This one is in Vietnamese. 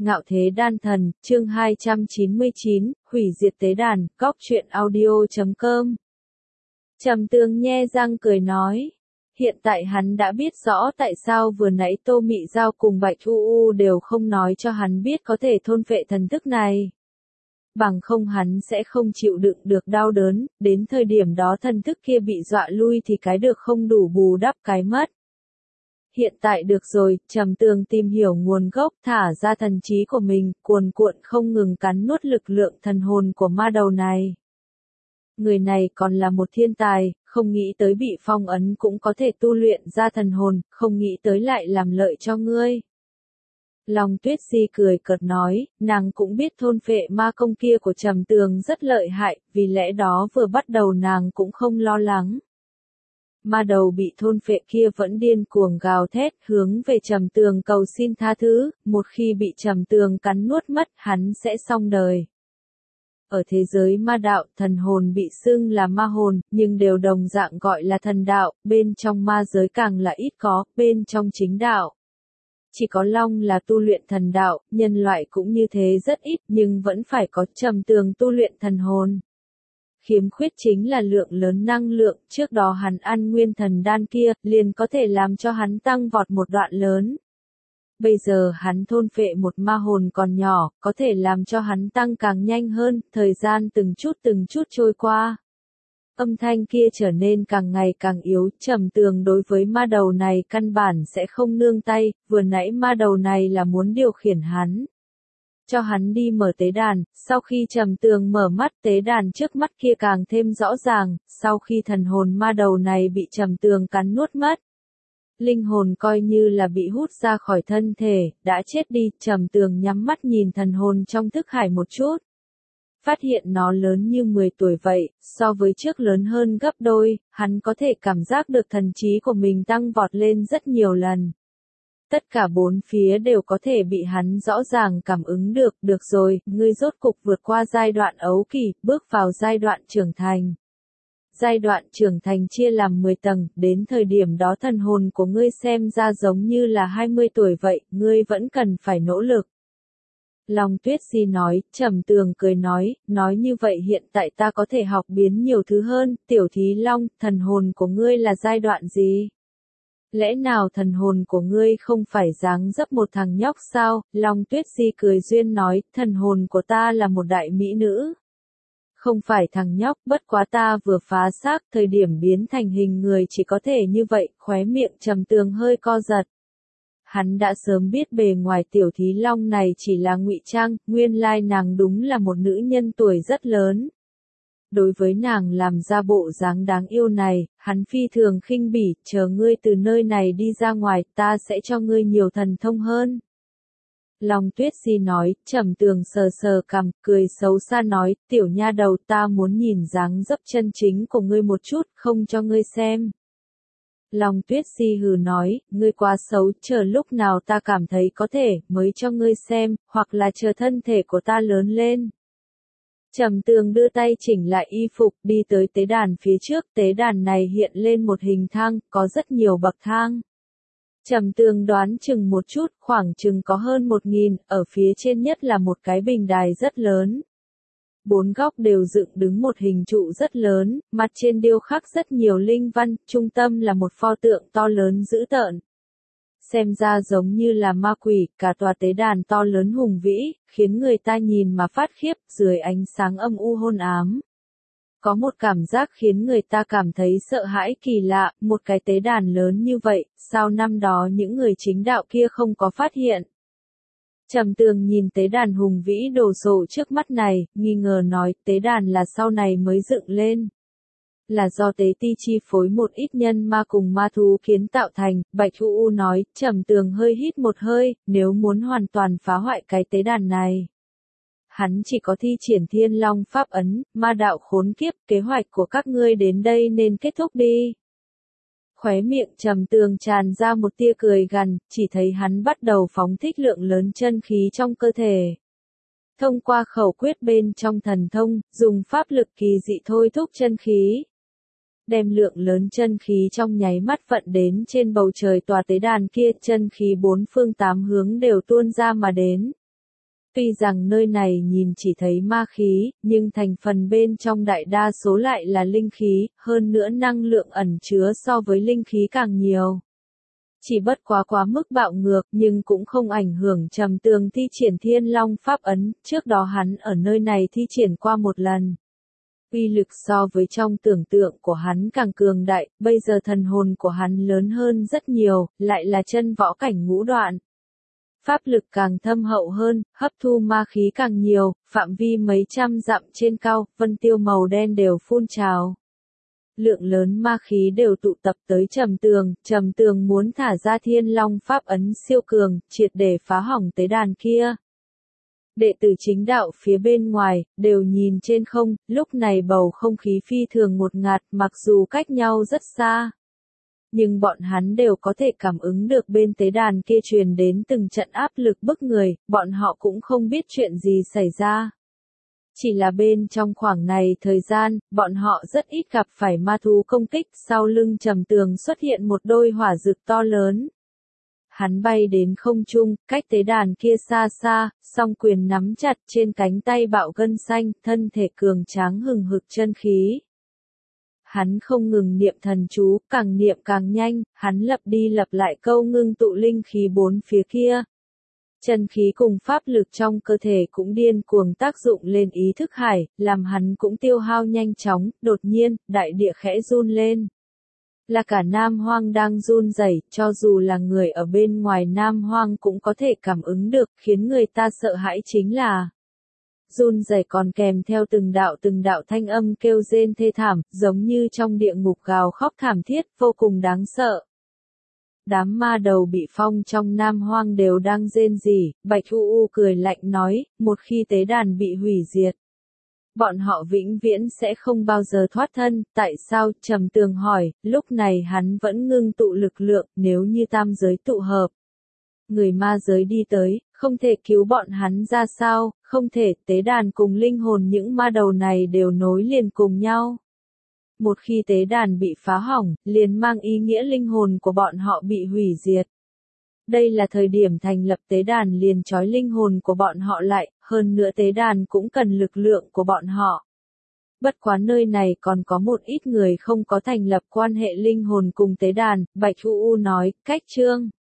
Ngạo Thế Đan Thần, chương 299, hủy diệt tế đàn, góc truyện audio.com. Trầm Tường nhe răng cười nói. Hiện tại hắn đã biết rõ tại sao vừa nãy Tô Mị Giao cùng Bạch U đều không nói cho hắn biết có thể thôn phệ thần thức này. Bằng không hắn sẽ không chịu đựng được đau đớn, đến thời điểm đó thần thức kia bị dọa lui thì cái được không đủ bù đắp cái mất. Hiện tại được rồi, Trầm Tường tìm hiểu nguồn gốc, thả ra thần trí của mình, cuồn cuộn không ngừng cắn nuốt lực lượng thần hồn của ma đầu này. Người này còn là một thiên tài, không nghĩ tới bị phong ấn cũng có thể tu luyện ra thần hồn, không nghĩ tới lại làm lợi cho ngươi. Long Tuyết Di cười cợt nói, nàng cũng biết thôn phệ ma công kia của Trầm Tường rất lợi hại, vì lẽ đó vừa bắt đầu nàng cũng không lo lắng. Ma đầu bị thôn phệ kia vẫn điên cuồng gào thét hướng về Trầm Tường cầu xin tha thứ, một khi bị Trầm Tường cắn nuốt mất hắn sẽ xong đời. Ở thế giới ma đạo, thần hồn bị xưng là ma hồn, nhưng đều đồng dạng gọi là thần đạo, bên trong ma giới càng là ít có, bên trong chính đạo. Chỉ có Long là tu luyện thần đạo, nhân loại cũng như thế rất ít, nhưng vẫn phải có Trầm Tường tu luyện thần hồn. Khiếm khuyết chính là lượng lớn năng lượng, trước đó hắn ăn nguyên thần đan kia, liền có thể làm cho hắn tăng vọt một đoạn lớn. Bây giờ hắn thôn phệ một ma hồn còn nhỏ, có thể làm cho hắn tăng càng nhanh hơn, thời gian từng chút trôi qua. Âm thanh kia trở nên càng ngày càng yếu, Trầm Tường đối với ma đầu này căn bản sẽ không nương tay, vừa nãy ma đầu này là muốn điều khiển hắn. Cho hắn đi mở tế đàn, sau khi Trầm Tường mở mắt tế đàn trước mắt kia càng thêm rõ ràng, sau khi thần hồn ma đầu này bị Trầm Tường cắn nuốt mất. Linh hồn coi như là bị hút ra khỏi thân thể, đã chết đi, Trầm Tường nhắm mắt nhìn thần hồn trong thức hải một chút. Phát hiện nó lớn như 10 tuổi vậy, so với trước lớn hơn gấp đôi, hắn có thể cảm giác được thần trí của mình tăng vọt lên rất nhiều lần. Tất cả bốn phía đều có thể bị hắn rõ ràng cảm ứng được rồi, ngươi rốt cục vượt qua giai đoạn ấu kỳ, bước vào giai đoạn trưởng thành. Giai đoạn trưởng thành chia làm 10 tầng, đến thời điểm đó thần hồn của ngươi xem ra giống như là 20 tuổi vậy, ngươi vẫn cần phải nỗ lực. Long Tuyết Di nói, Trầm Tường cười nói như vậy hiện tại ta có thể học biến nhiều thứ hơn, Tiểu Thí Long, thần hồn của ngươi là giai đoạn gì? Lẽ nào thần hồn của ngươi không phải dáng dấp một thằng nhóc sao? Long Tuyết Di cười duyên nói, thần hồn của ta là một đại mỹ nữ. Không phải thằng nhóc, bất quá ta vừa phá xác, thời điểm biến thành hình người chỉ có thể như vậy, khóe miệng Trầm Tường hơi co giật. Hắn đã sớm biết bề ngoài Tiểu Thí Long này chỉ là ngụy trang, nguyên lai nàng đúng là một nữ nhân tuổi rất lớn. Đối với nàng làm ra bộ dáng đáng yêu này, hắn phi thường khinh bỉ, chờ ngươi từ nơi này đi ra ngoài, ta sẽ cho ngươi nhiều thần thông hơn. Long Tuyết Di nói, Trầm Tường sờ sờ cằm, cười xấu xa nói, tiểu nha đầu ta muốn nhìn dáng dấp chân chính của ngươi một chút, không cho ngươi xem. Long Tuyết Di hừ nói, ngươi quá xấu, chờ lúc nào ta cảm thấy có thể, mới cho ngươi xem, hoặc là chờ thân thể của ta lớn lên. Trầm Tường đưa tay chỉnh lại y phục, đi tới tế đàn phía trước, tế đàn này hiện lên một hình thang, có rất nhiều bậc thang. Trầm Tường đoán chừng một chút, khoảng chừng có hơn 1000, ở phía trên nhất là một cái bình đài rất lớn. Bốn góc đều dựng đứng một hình trụ rất lớn, mặt trên điêu khắc rất nhiều linh văn, trung tâm là một pho tượng to lớn dữ tợn. Xem ra giống như là ma quỷ, cả tòa tế đàn to lớn hùng vĩ, khiến người ta nhìn mà phát khiếp, dưới ánh sáng âm u hôn ám. Có một cảm giác khiến người ta cảm thấy sợ hãi kỳ lạ, một cái tế đàn lớn như vậy, sao năm đó những người chính đạo kia không có phát hiện. Trầm Tường nhìn tế đàn hùng vĩ đồ sộ trước mắt này, nghi ngờ nói, tế đàn là sau này mới dựng lên. Là do tế ti chi phối một ít nhân ma cùng ma thú kiến tạo thành, Bạch U nói, Trầm Tường hơi hít một hơi, nếu muốn hoàn toàn phá hoại cái tế đàn này. Hắn chỉ có thi triển Thiên Long Pháp Ấn, ma đạo khốn kiếp, kế hoạch của các ngươi đến đây nên kết thúc đi. Khóe miệng Trầm Tường tràn ra một tia cười gằn, chỉ thấy hắn bắt đầu phóng thích lượng lớn chân khí trong cơ thể. Thông qua khẩu quyết bên trong thần thông, dùng pháp lực kỳ dị thôi thúc chân khí. Đem lượng lớn chân khí trong nháy mắt vận đến trên bầu trời tòa tế đàn kia, chân khí bốn phương tám hướng đều tuôn ra mà đến. Tuy rằng nơi này nhìn chỉ thấy ma khí, nhưng thành phần bên trong đại đa số lại là linh khí, hơn nữa năng lượng ẩn chứa so với linh khí càng nhiều. Chỉ bất quá mức bạo ngược nhưng cũng không ảnh hưởng Trầm Tường thi triển Thiên Long Pháp Ấn, trước đó hắn ở nơi này thi triển qua một lần. Uy lực so với trong tưởng tượng của hắn càng cường đại, bây giờ thần hồn của hắn lớn hơn rất nhiều, lại là chân võ cảnh ngũ đoạn. Pháp lực càng thâm hậu hơn, hấp thu ma khí càng nhiều, phạm vi mấy trăm dặm trên cao, vân tiêu màu đen đều phun trào. Lượng lớn ma khí đều tụ tập tới Trầm Tường muốn thả ra Thiên Long Pháp Ấn siêu cường, triệt để phá hỏng tế đàn kia. Đệ tử chính đạo phía bên ngoài, đều nhìn trên không, lúc này bầu không khí phi thường ngột ngạt mặc dù cách nhau rất xa. Nhưng bọn hắn đều có thể cảm ứng được bên tế đàn kia truyền đến từng trận áp lực bức người, bọn họ cũng không biết chuyện gì xảy ra. Chỉ là bên trong khoảng này thời gian, bọn họ rất ít gặp phải ma thú công kích, sau lưng Trầm Tường xuất hiện một đôi hỏa dực to lớn. Hắn bay đến không trung, cách tế đàn kia xa xa, song quyền nắm chặt trên cánh tay bạo gân xanh, thân thể cường tráng hừng hực chân khí. Hắn không ngừng niệm thần chú, càng niệm càng nhanh, hắn lặp đi lặp lại câu ngưng tụ linh khí bốn phía kia. Chân khí cùng pháp lực trong cơ thể cũng điên cuồng tác dụng lên ý thức hải, làm hắn cũng tiêu hao nhanh chóng, đột nhiên, đại địa khẽ run lên. Là cả Nam Hoang đang run rẩy, cho dù là người ở bên ngoài Nam Hoang cũng có thể cảm ứng được, khiến người ta sợ hãi chính là run rẩy còn kèm theo từng đạo thanh âm kêu rên thê thảm, giống như trong địa ngục gào khóc thảm thiết, vô cùng đáng sợ. Đám ma đầu bị phong trong Nam Hoang đều đang rên rỉ, Bạch U cười lạnh nói, một khi tế đàn bị hủy diệt, bọn họ vĩnh viễn sẽ không bao giờ thoát thân, tại sao? Trầm Tường hỏi, lúc này hắn vẫn ngưng tụ lực lượng, nếu như tam giới tụ hợp. Người ma giới đi tới, không thể cứu bọn hắn ra sao, không thể, tế đàn cùng linh hồn những ma đầu này đều nối liền cùng nhau. Một khi tế đàn bị phá hỏng, liền mang ý nghĩa linh hồn của bọn họ bị hủy diệt. Đây là thời điểm thành lập tế đàn liền trói linh hồn của bọn họ lại, hơn nữa tế đàn cũng cần lực lượng của bọn họ. Bất quá nơi này còn có một ít người không có thành lập quan hệ linh hồn cùng tế đàn, Bạch U nói, cách chương.